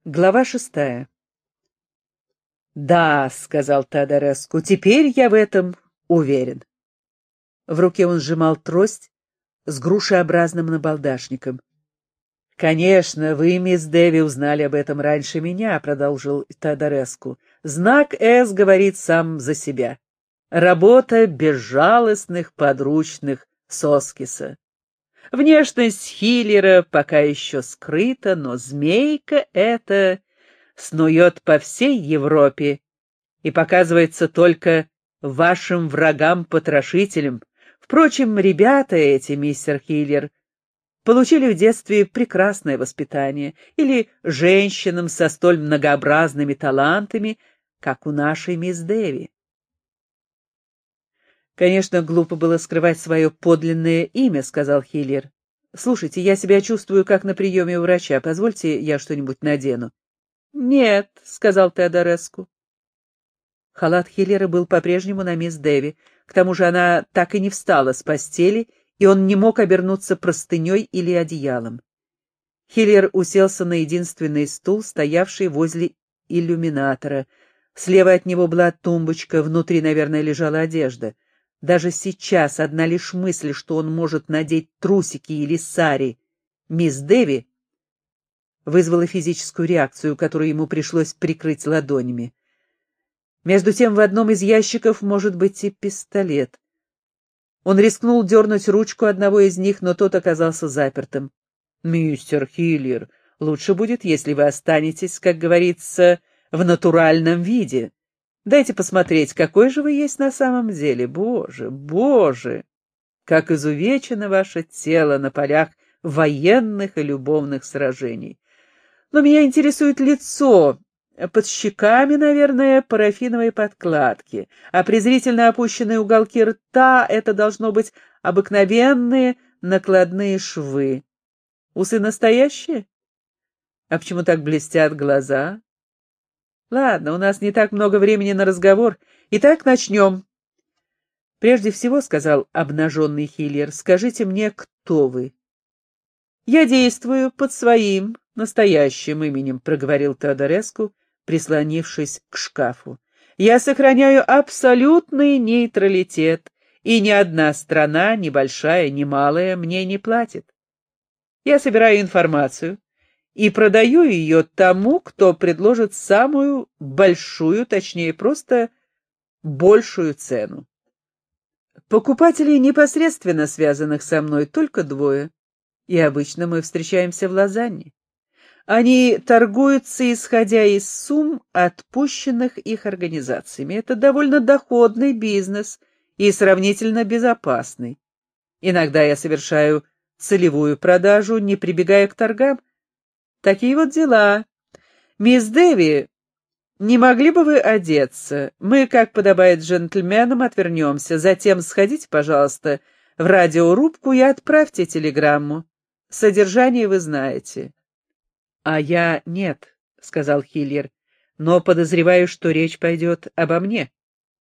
Глава 6. «Да», — сказал Теодореску, — «теперь я в этом уверен». В руке он сжимал трость с грушеобразным набалдашником. «Конечно, вы, мисс Дэви, узнали об этом раньше меня», — продолжил Теодореску. «Знак «С» говорит сам за себя. Работа безжалостных подручных Соскиса. Внешность Хиллера пока еще скрыта, но змейка эта снует по всей Европе и показывается только вашим врагам-потрошителям. Впрочем, ребята эти, мистер Хиллер, получили в детстве прекрасное воспитание, или женщинам со столь многообразными талантами, как у нашей мисс Дэви. «Конечно, глупо было скрывать свое подлинное имя», — сказал Хиллер. «Слушайте, я себя чувствую, как на приеме у врача. Позвольте, я что-нибудь надену». «Нет», — сказал Теодореску. Халат Хиллера был по-прежнему на мисс Дэви. К тому же она так и не встала с постели, и он не мог обернуться простыней или одеялом. Хиллер уселся на единственный стул, стоявший возле иллюминатора. Слева от него была тумбочка, внутри, наверное, лежала одежда. Даже сейчас одна лишь мысль, что он может надеть трусики или сари мисс Дэви, вызвала физическую реакцию, которую ему пришлось прикрыть ладонями. Между тем в одном из ящиков может быть и пистолет. Он рискнул дернуть ручку одного из них, но тот оказался запертым. «Мистер Хиллер, лучше будет, если вы останетесь, как говорится, в натуральном виде. Дайте посмотреть, какой же вы есть на самом деле. Боже, боже, как изувечено ваше тело на полях военных и любовных сражений. Но меня интересует лицо. Под щеками, наверное, парафиновые подкладки, а презрительно опущенные уголки рта — это должно быть обыкновенные накладные швы. Усы настоящие? А почему так блестят глаза? Ладно, у нас не так много времени на разговор. Итак, начнем. Прежде всего, — сказал обнаженный Хиллер, — скажите мне, кто вы? Я действую под своим настоящим именем, — проговорил Теодореску, прислонившись к шкафу. Я сохраняю абсолютный нейтралитет, и ни одна страна, ни большая, ни малая, мне не платит. Я собираю информацию и продаю ее тому, кто предложит самую большую, точнее, просто большую цену. Покупателей, непосредственно связанных со мной, только двое, и обычно мы встречаемся в Лозанне. Они торгуются, исходя из сумм, отпущенных их организациями. Это довольно доходный бизнес и сравнительно безопасный. Иногда я совершаю целевую продажу, не прибегая к торгам. Такие вот дела. Мисс Дэви, не могли бы вы одеться? Мы, как подобает джентльменам, отвернемся. Затем сходите, пожалуйста, в радиорубку и отправьте телеграмму. Содержание вы знаете. — А я нет, — сказал Хиллер, — но подозреваю, что речь пойдет обо мне.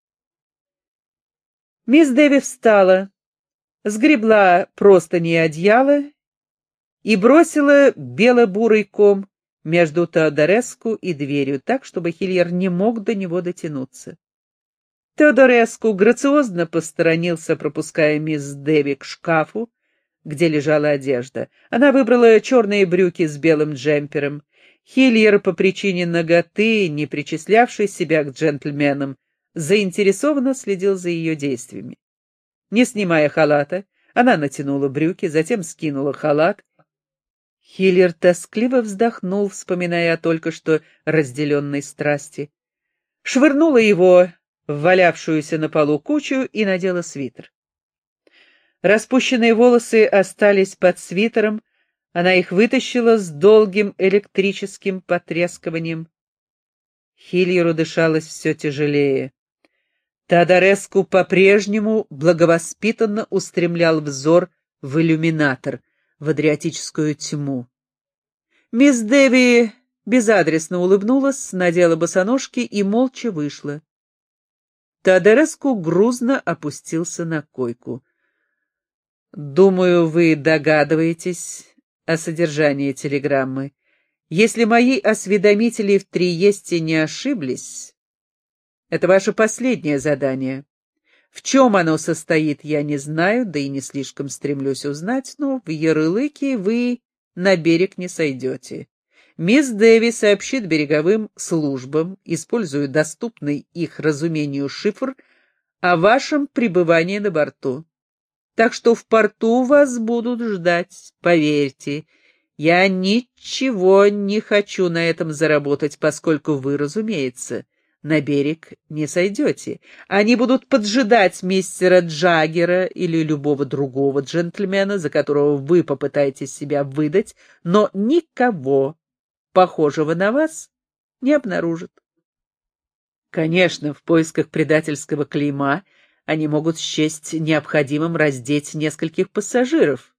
Мисс Дэви встала, сгребла простыни и одеяло и бросила бело-бурый ком между Теодореску и дверью, так, чтобы Хиллер не мог до него дотянуться. Теодореску грациозно посторонился, пропуская мисс Дэви к шкафу, где лежала одежда. Она выбрала черные брюки с белым джемпером. Хиллер, по причине наготы, не причислявший себя к джентльменам, заинтересованно следил за ее действиями. Не снимая халата, она натянула брюки, затем скинула халат. Хиллер тоскливо вздохнул, вспоминая о только что разделенной страсти. Швырнула его в валявшуюся на полу кучу и надела свитер. Распущенные волосы остались под свитером, она их вытащила с долгим электрическим потрескиванием. Хиллеру дышалось все тяжелее. Теодореску по-прежнему благовоспитанно устремлял взор в иллюминатор, в адриатическую тьму. Мисс Дэви безадресно улыбнулась, надела босоножки и молча вышла. Теодореску грузно опустился на койку. «Думаю, вы догадываетесь о содержании телеграммы. Если мои осведомители в Триесте не ошиблись, это ваше последнее задание. В чем оно состоит, я не знаю, да и не слишком стремлюсь узнать, но в Ярлыке вы на берег не сойдете. Мисс Дэви сообщит береговым службам, используя доступный их разумению шифр, о вашем пребывании на борту. Так что в порту вас будут ждать, поверьте. Я ничего не хочу на этом заработать, поскольку вы, разумеется, на берег не сойдете. Они будут поджидать мистера Джаггера или любого другого джентльмена, за которого вы попытаетесь себя выдать, но никого похожего на вас не обнаружат. Конечно, в поисках предательского клейма они могут счесть необходимым раздеть нескольких пассажиров.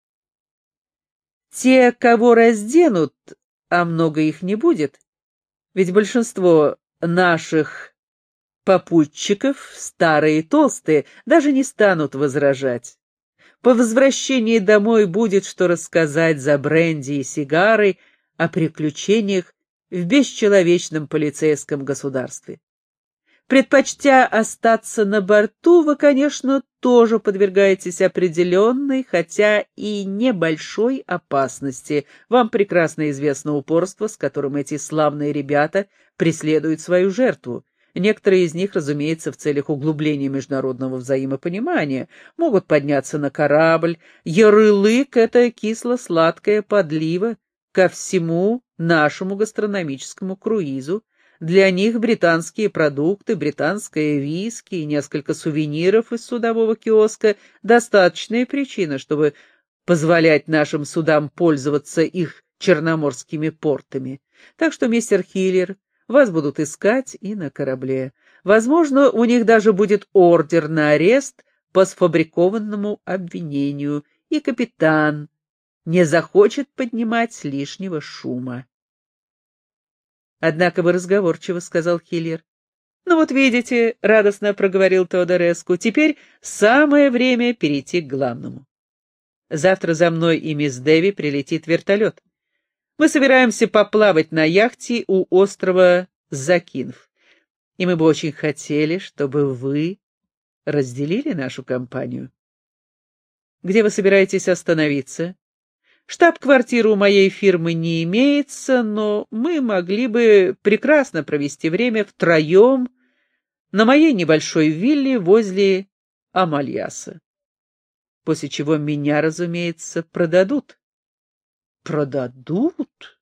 Те, кого разденут, а много их не будет, ведь большинство наших попутчиков, старые и толстые, даже не станут возражать. По возвращении домой будет что рассказать за бренди и сигары о приключениях в бесчеловечном полицейском государстве. Предпочтя остаться на борту, вы, конечно, тоже подвергаетесь определенной, хотя и небольшой опасности. Вам прекрасно известно упорство, с которым эти славные ребята преследуют свою жертву. Некоторые из них, разумеется, в целях углубления международного взаимопонимания, могут подняться на корабль. Ярлык — это кисло-сладкая подлива ко всему нашему гастрономическому круизу. Для них британские продукты, британское виски и несколько сувениров из судового киоска — достаточная причина, чтобы позволять нашим судам пользоваться их черноморскими портами. Так что, мистер Хиллер, вас будут искать и на корабле. Возможно, у них даже будет ордер на арест по сфабрикованному обвинению, и капитан не захочет поднимать лишнего шума. «Однако вы разговорчивы», — сказал Хиллер. «Ну вот видите», — радостно проговорил Теодореску, — «теперь самое время перейти к главному. Завтра за мной и мисс Дэви прилетит вертолет. Мы собираемся поплавать на яхте у острова Закинф, и мы бы очень хотели, чтобы вы разделили нашу компанию. Где вы собираетесь остановиться? Штаб-квартиры у моей фирмы не имеется, но мы могли бы прекрасно провести время втроем на моей небольшой вилле возле Амальяса. После чего меня, разумеется, продадут». «Продадут?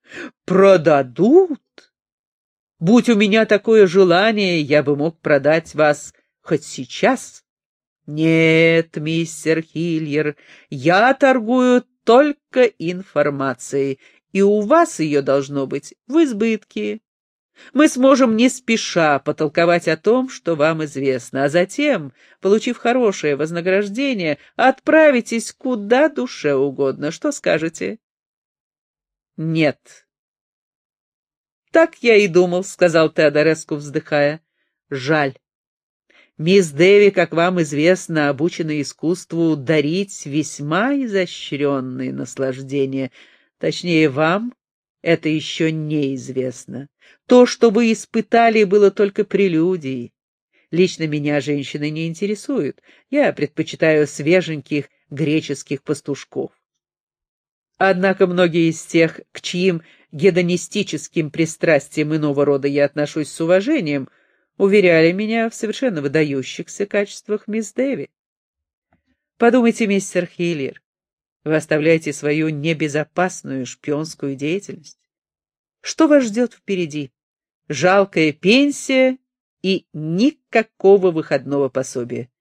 Продадут? Будь у меня такое желание, я бы мог продать вас хоть сейчас. Нет, мистер Хиллер, я торгую только информацией, и у вас ее должно быть в избытке. Мы сможем не спеша потолковать о том, что вам известно, а затем, получив хорошее вознаграждение, отправитесь куда душе угодно. Что скажете?» «Нет». «Так я и думал», — сказал Теодореску, вздыхая. «Жаль. Мисс Дэви, как вам известно, обучена искусству дарить весьма изощренные наслаждения. Точнее, вам это еще неизвестно. То, что вы испытали, было только прелюдией. Лично меня женщины не интересуют. Я предпочитаю свеженьких греческих пастушков. Однако многие из тех, к чьим гедонистическим пристрастиям иного рода я отношусь с уважением, уверяли меня в совершенно выдающихся качествах мисс Дэви. Подумайте, мистер Хиллер, вы оставляете свою небезопасную шпионскую деятельность. Что вас ждет впереди? Жалкая пенсия и никакого выходного пособия.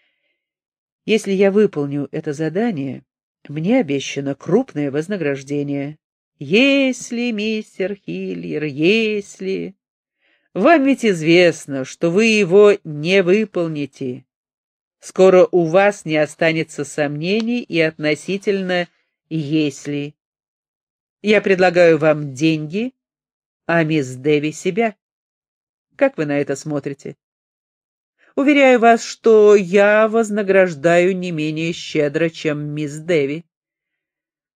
Если я выполню это задание, мне обещано крупное вознаграждение. Если, мистер Хиллер, если... Вам ведь известно, что вы его не выполните. Скоро у вас не останется сомнений и относительно «если». Я предлагаю вам деньги, а мисс Дэви себя. Как вы на это смотрите? Уверяю вас, что я вознаграждаю не менее щедро, чем мисс Дэви.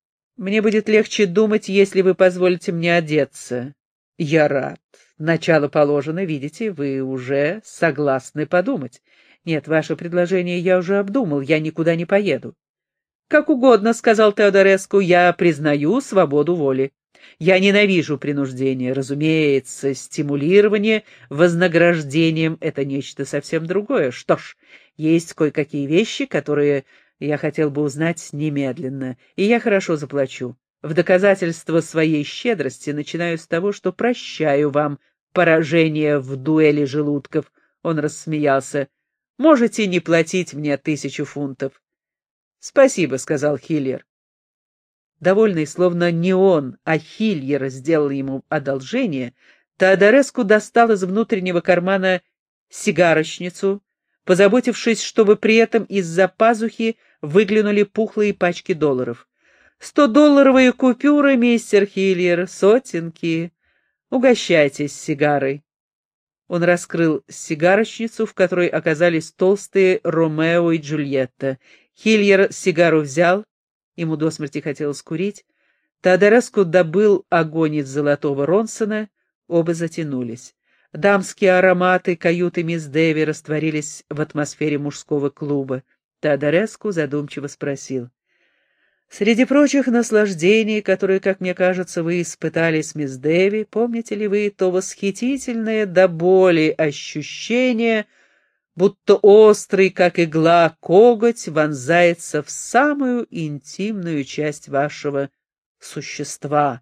Мне будет легче думать, если вы позволите мне одеться. Я рад. Начало положено, видите, вы уже согласны подумать. Нет, ваше предложение я уже обдумал, я никуда не поеду. Как угодно, сказал Теодореску, я признаю свободу воли. Я ненавижу принуждение. Разумеется, стимулирование вознаграждением — это нечто совсем другое. Что ж, есть кое-какие вещи, которые я хотел бы узнать немедленно, и я хорошо заплачу. В доказательство своей щедрости начинаю с того, что прощаю вам поражение в дуэли желудков. Он рассмеялся. Можете не платить мне 1000 фунтов. Спасибо, сказал Хиллер. Довольный, словно не он, а Хиллер сделал ему одолжение, Теодореску достал из внутреннего кармана сигарочницу, позаботившись, чтобы при этом из-за пазухи выглянули пухлые пачки долларов. 100-долларовые купюры, мистер Хиллер, сотенки. Угощайтесь сигарой. Он раскрыл сигарочницу, в которой оказались толстые Ромео и Джульетта. Хиллер сигару взял, ему до смерти хотелось курить. Теодореску добыл огонь из золотого Ронсона, оба затянулись. Дамские ароматы каюты мисс Дэви растворились в атмосфере мужского клуба. Теодореску задумчиво спросил: «Среди прочих наслаждений, которые, как мне кажется, вы испытали с мисс Дэви, помните ли вы то восхитительное до боли ощущение, будто острый, как игла, коготь вонзается в самую интимную часть вашего существа?»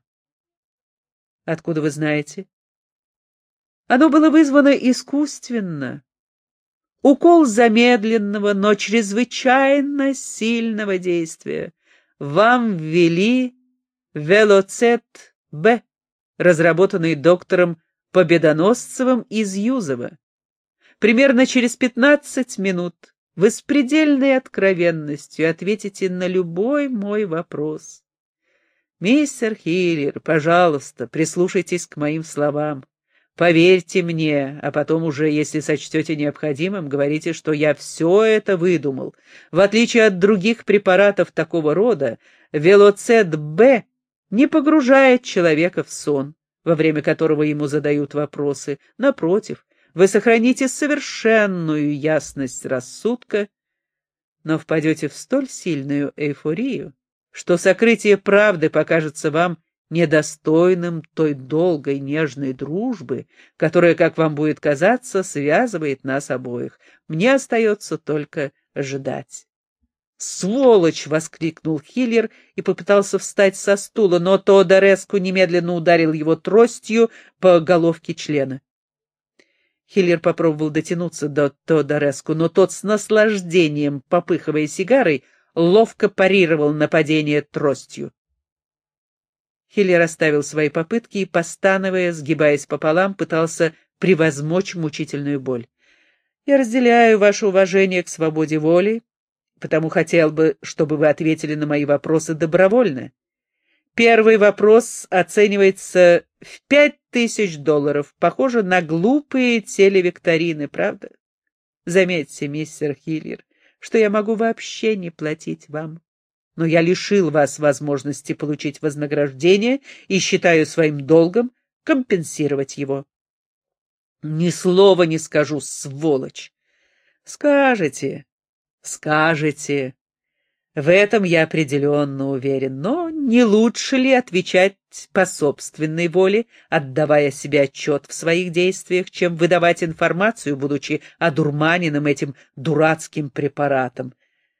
«Откуда вы знаете?» «Оно было вызвано искусственно. Укол замедленного, но чрезвычайно сильного действия. Вам ввели Велоцет-Б, разработанный доктором Победоносцевым из Юзова. Примерно через 15 минут вы с предельной откровенностью ответите на любой мой вопрос. Мистер Хиллер, пожалуйста, прислушайтесь к моим словам. Поверьте мне, а потом уже, если сочтете необходимым, говорите, что я все это выдумал. В отличие от других препаратов такого рода, Велоцет-Б не погружает человека в сон, во время которого ему задают вопросы. Напротив, вы сохраните совершенную ясность рассудка, но впадете в столь сильную эйфорию, что сокрытие правды покажется вам недостойным той долгой нежной дружбы, которая, как вам будет казаться, связывает нас обоих. Мне остается только ждать. «Сволочь!» — воскликнул Хиллер и попытался встать со стула, но Теодореску немедленно ударил его тростью по головке члена. Хиллер попробовал дотянуться до Теодореску, но тот с наслаждением, попыхивая сигарой, ловко парировал нападение тростью. Хиллер оставил свои попытки и, постановая, сгибаясь пополам, пытался превозмочь мучительную боль. «Я разделяю ваше уважение к свободе воли, потому хотел бы, чтобы вы ответили на мои вопросы добровольно. Первый вопрос оценивается в $5000. Похоже на глупые телевикторины, правда? Заметьте, мистер Хиллер, что я могу вообще не платить вам. Но я лишил вас возможности получить вознаграждение и считаю своим долгом компенсировать его». «Ни слова не скажу, сволочь!» «Скажете, скажете. В этом я определенно уверен, но не лучше ли отвечать по собственной воле, отдавая себе отчет в своих действиях, чем выдавать информацию, будучи одурманенным этим дурацким препаратом?»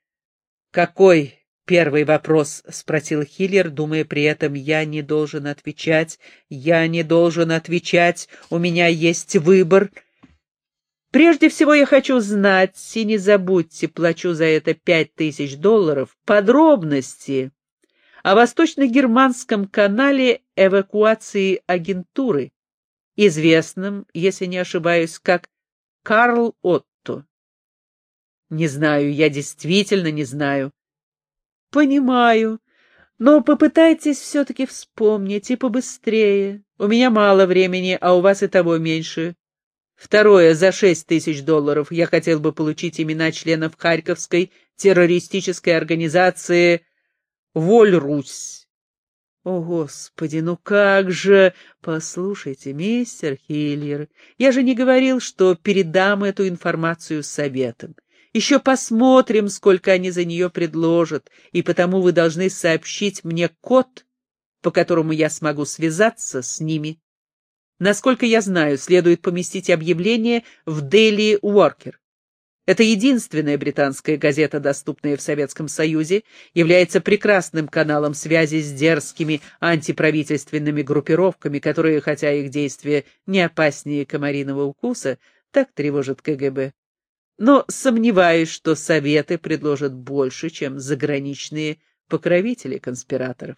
«Какой первый вопрос?» — спросил Хиллер, думая при этом: «Я не должен отвечать, я не должен отвечать, у меня есть выбор». «Прежде всего я хочу знать, и не забудьте, плачу за это $5000, подробности о восточно-германском канале эвакуации агентуры, известном, если не ошибаюсь, как Карл Отто». «Не знаю, я действительно не знаю». «Понимаю, но попытайтесь все-таки вспомнить и побыстрее. У меня мало времени, а у вас и того меньше. Второе, за $6000 я хотел бы получить имена членов Харьковской террористической организации «Воль-Русь». О, Господи, ну как же! Послушайте, мистер Хиллер, я же не говорил, что передам эту информацию советам. Еще посмотрим, сколько они за нее предложат, и потому вы должны сообщить мне код, по которому я смогу связаться с ними. Насколько я знаю, следует поместить объявление в Daily Worker. Это единственная британская газета, доступная в Советском Союзе, является прекрасным каналом связи с дерзкими антиправительственными группировками, которые, хотя их действия не опаснее комариного укуса, так тревожат КГБ. Но сомневаюсь, что Советы предложат больше, чем заграничные покровители конспираторов.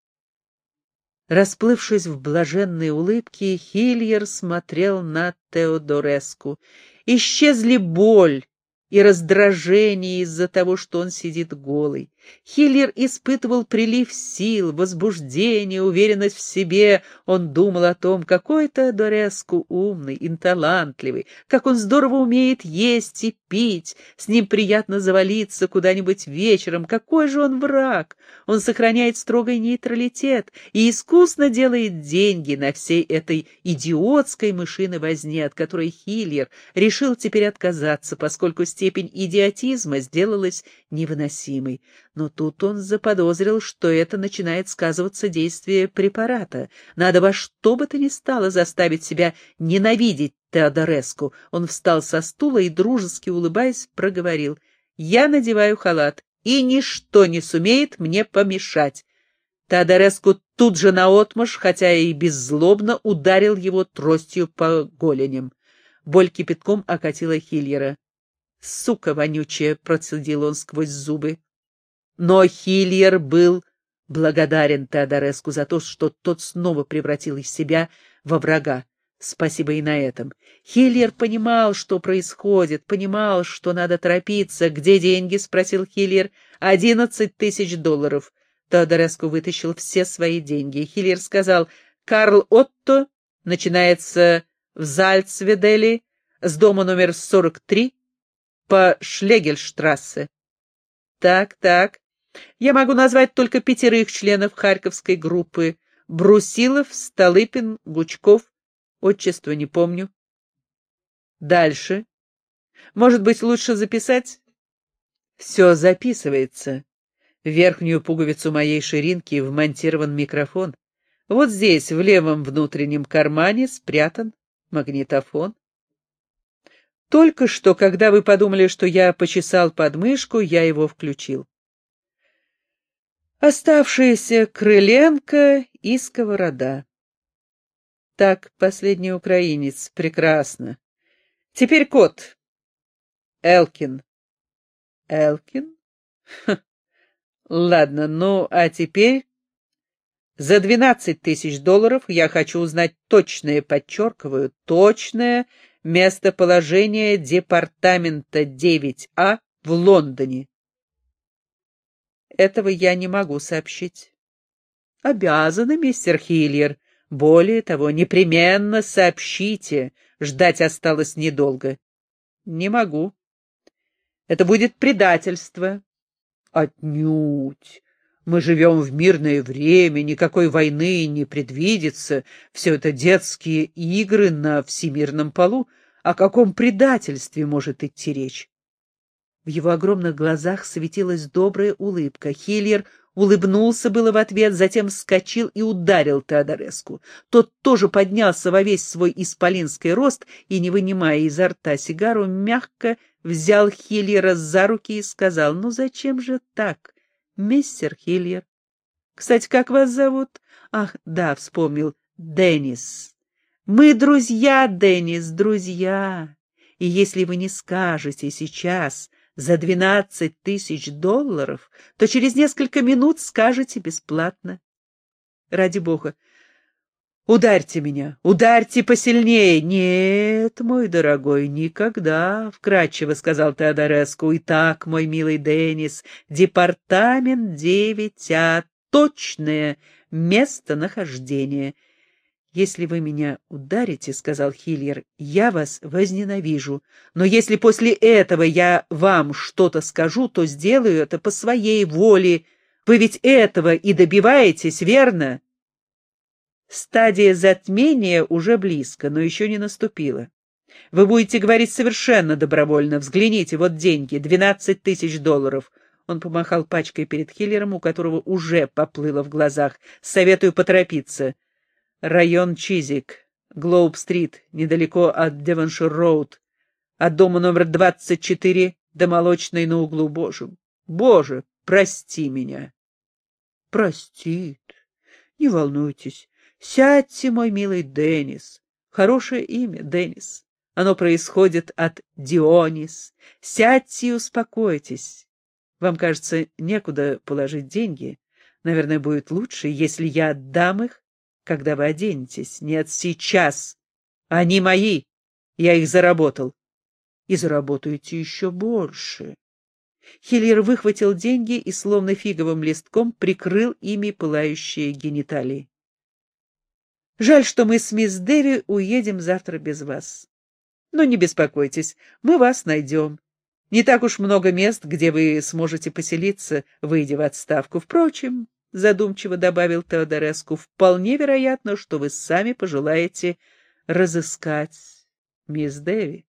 Расплывшись в блаженной улыбке, Хиллер смотрел на Теодореску. Исчезли боль и раздражение из-за того, что он сидит голый. Хиллер испытывал прилив сил, возбуждение, уверенность в себе. Он думал о том, какой Теодореску умный и талантливый, как он здорово умеет есть и пить, с ним приятно завалиться куда-нибудь вечером. Какой же он враг! Он сохраняет строгий нейтралитет и искусно делает деньги на всей этой идиотской мышиной возне, от которой Хиллер решил теперь отказаться, поскольку степень идиотизма сделалась невыносимой. Но тут он заподозрил, что это начинает сказываться действие препарата. Надо во что бы то ни стало заставить себя ненавидеть Теодореску. Он встал со стула и, дружески улыбаясь, проговорил: «Я надеваю халат, и ничто не сумеет мне помешать». Теодореску тут же наотмашь, хотя и беззлобно, ударил его тростью по голеням. Боль кипятком окатила Хиллера. «Сука вонючая!» — процедил он сквозь зубы. Но Хиллер был благодарен Теодореску за то, что тот снова превратил из себя во врага. Спасибо и на этом. Хиллер понимал, что происходит, понимал, что надо торопиться. «Где деньги?» — спросил Хиллер. $11 000. Теодореску вытащил все свои деньги. Хиллер сказал: «Карл Отто, начинается в Зальцведеле, с дома номер 43 по Шлегельштрассе». Так. Я могу назвать только 5 членов Харьковской группы: Брусилов, Столыпин, Гучков. Отчество не помню. Дальше. Может быть, лучше записать? Все записывается. В верхнюю пуговицу моей ширинки вмонтирован микрофон. Вот здесь, в левом внутреннем кармане, спрятан магнитофон. Только что, когда вы подумали, что я почесал подмышку, я его включил. Оставшиеся Крыленко и Сковорода. Так, последний украинец. Прекрасно. Теперь код. Элкин. Элкин? Ха. Ладно, ну, а теперь за $12 000 я хочу узнать точное, подчеркиваю, точное местоположение департамента 9А в Лондоне. Этого я не могу сообщить. Обязаны, мистер Хиллер. Более того, непременно сообщите. Ждать осталось недолго. Не могу. Это будет предательство. Отнюдь. Мы живем в мирное время, никакой войны не предвидится. Все это детские игры на всемирном полу. О каком предательстве может идти речь? В его огромных глазах светилась добрая улыбка. Хиллер улыбнулся было в ответ, затем вскочил и ударил Теодореску. Тот тоже поднялся во весь свой исполинский рост и, не вынимая изо рта сигару, мягко взял Хиллера за руки и сказал: «Ну зачем же так, мистер Хиллер? Кстати, как вас зовут?» «Ах, да, вспомнил. Деннис. Мы друзья, Деннис, друзья. И если вы не скажете сейчас за $12 000, то через несколько минут скажете бесплатно. Ради бога, ударьте меня, ударьте посильнее». «Нет, мой дорогой, никогда», — вкратчиво сказал Теодореску. «Итак, мой милый Деннис, департамент 9А, точное местонахождение». «Если вы меня ударите, — сказал Хиллер, — я вас возненавижу. Но если после этого я вам что-то скажу, то сделаю это по своей воле. Вы ведь этого и добиваетесь, верно? Стадия затмения уже близко, но еще не наступила. Вы будете говорить совершенно добровольно. Взгляните, вот деньги, $12 000. Он помахал пачкой перед Хиллером, у которого уже поплыло в глазах. Советую поторопиться. Район Чизик, Глоуб-стрит, недалеко от Девоншир-роуд. От дома номер 24 до молочной на углу. Боже, прости меня. Простит. Не волнуйтесь. Сядьте, мой милый Деннис. Хорошее имя, Деннис. Оно происходит от Дионис. Сядьте и успокойтесь. Вам, кажется, некуда положить деньги. Наверное, будет лучше, если я отдам их, когда вы оденетесь. Нет, сейчас. Они мои. Я их заработал. И заработаете еще больше. Хиллер выхватил деньги и, словно фиговым листком, прикрыл ими пылающие гениталии. Жаль, что мы с мисс Дэви уедем завтра без вас. Но не беспокойтесь, мы вас найдем. Не так уж много мест, где вы сможете поселиться, выйдя в отставку. Впрочем, задумчиво добавил Теодореску, вполне вероятно, что вы сами пожелаете разыскать мисс Дэви.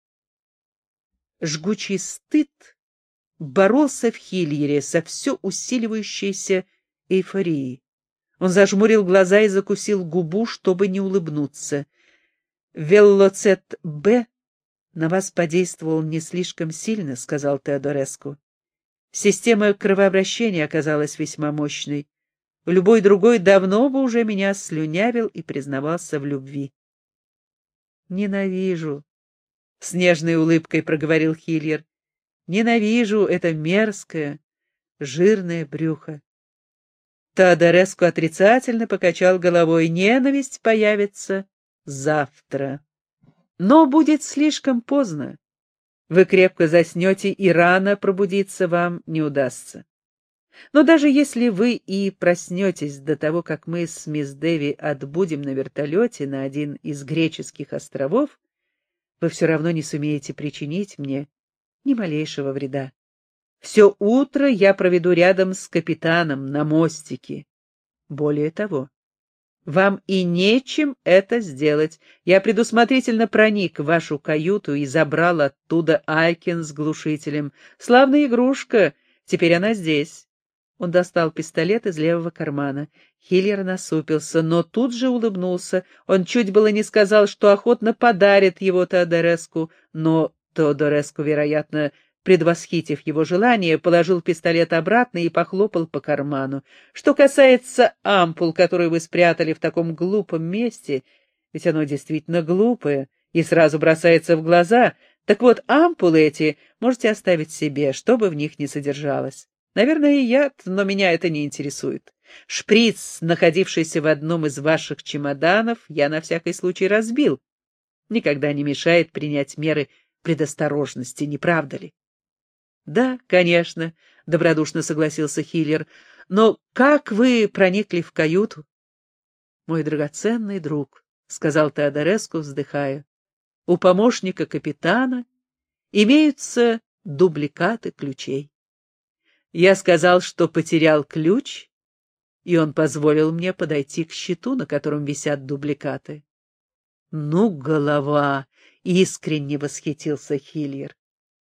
Жгучий стыд боролся в Хиллере со все усиливающейся эйфорией. Он зажмурил глаза и закусил губу, чтобы не улыбнуться. «Веллоцет Б на вас подействовал не слишком сильно», — сказал Теодореску. «Система кровообращения оказалась весьма мощной. Любой другой давно бы уже меня слюнявил и признавался в любви». «Ненавижу», — с нежной улыбкой проговорил Хиллер. «Ненавижу это мерзкое, жирное брюхо». Теодореску отрицательно покачал головой. «Ненависть появится завтра. Но будет слишком поздно. Вы крепко заснете, и рано пробудиться вам не удастся. Но даже если вы и проснетесь до того, как мы с мисс Дэви отбудем на вертолете на один из греческих островов, вы все равно не сумеете причинить мне ни малейшего вреда. Все утро я проведу рядом с капитаном на мостике. Более того, вам и нечем это сделать. Я предусмотрительно проник в вашу каюту и забрал оттуда Айкин с глушителем. Славная игрушка, теперь она здесь. Он достал пистолет из левого кармана. Хиллер насупился, но тут же улыбнулся. Он чуть было не сказал, что охотно подарит его Теодореску, но Теодореску, вероятно, предвосхитив его желание, положил пистолет обратно и похлопал по карману. Что касается ампул, которые вы спрятали в таком глупом месте, ведь оно действительно глупое и сразу бросается в глаза, так вот ампулы эти можете оставить себе, что бы в них ни содержалось. Наверное, и яд, но меня это не интересует. Шприц, находившийся в одном из ваших чемоданов, я на всякий случай разбил. Никогда не мешает принять меры предосторожности, не правда ли? «Да, конечно», — добродушно согласился Хиллер. «Но как вы проникли в каюту?» «Мой драгоценный друг», — сказал Теодореску, вздыхая, — «у помощника капитана имеются дубликаты ключей. Я сказал, что потерял ключ, и он позволил мне подойти к щиту, на котором висят дубликаты». «Ну, голова!» — искренне восхитился Хиллер.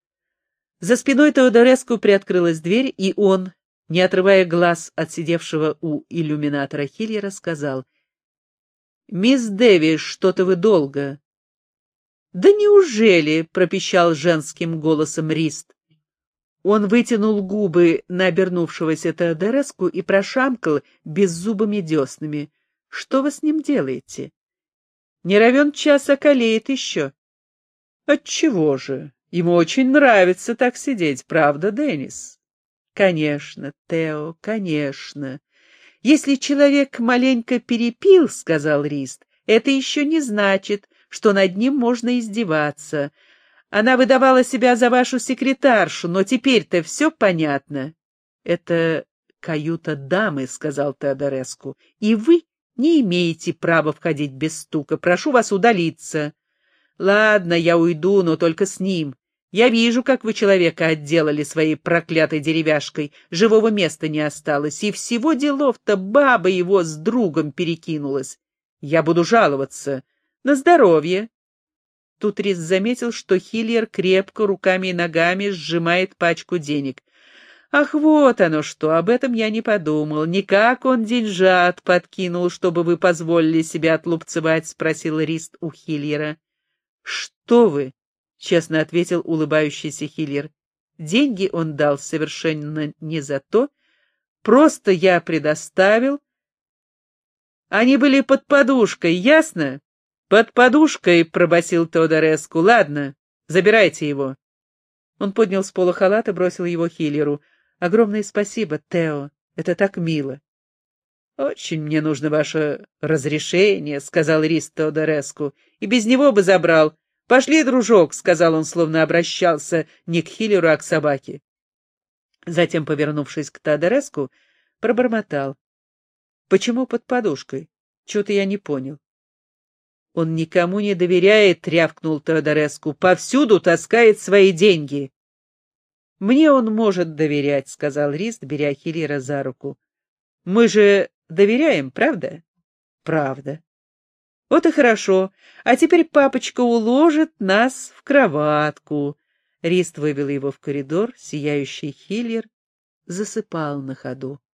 За спиной Теодореску приоткрылась дверь, и он, не отрывая глаз от сидевшего у иллюминатора Хиллера, сказал: «Мисс Дэви, что-то вы долго». «Да неужели?» — пропищал женским голосом Рист. Он вытянул губы на обернувшегося Теодореску и прошамкал беззубыми деснами. «Что вы с ним делаете? Не равен час околеет еще». «Отчего же? Ему очень нравится так сидеть, правда, Деннис?» «Конечно, Тео, конечно. Если человек маленько перепил, — сказал Рист, — это еще не значит, что над ним можно издеваться. Она выдавала себя за вашу секретаршу, но теперь-то все понятно». «Это каюта дамы, — сказал Теодореску, — и вы не имеете права входить без стука. Прошу вас удалиться». «Ладно, я уйду, но только с ним. Я вижу, как вы человека отделали своей проклятой деревяшкой. Живого места не осталось, и всего делов-то баба его с другом перекинулась. Я буду жаловаться. На здоровье. Тут Рис заметил, что Хиллер крепко руками и ногами сжимает пачку денег. «Ах, вот оно что! Об этом я не подумал. Никак он деньжат подкинул, чтобы вы позволили себе отлупцевать?» — спросил Рист у Хиллера. «Что вы?» — честно ответил улыбающийся Хиллер. «Деньги он дал совершенно не за то. Просто я предоставил. Они были под подушкой, ясно?» «Под подушкой», — пробасил Теодореску. «Ладно, забирайте его». Он поднял с пола халат и бросил его Хиллеру. «Огромное спасибо, Тео. Это так мило». «Очень мне нужно ваше разрешение», — сказал Рист Теодореску. «И без него бы забрал. Пошли, дружок», — сказал он, словно обращался не к Хиллеру, а к собаке. Затем, повернувшись к Теодореску, пробормотал. «Почему под подушкой? Чего-то я не понял». «Он никому не доверяет», — рявкнул Теодореску. «Повсюду таскает свои деньги». «Мне он может доверять», — сказал Рист, беря Хиллера за руку. «Мы же доверяем, правда?» «Правда». «Вот и хорошо. А теперь папочка уложит нас в кроватку». Рист вывел его в коридор, сияющий Хиллер засыпал на ходу.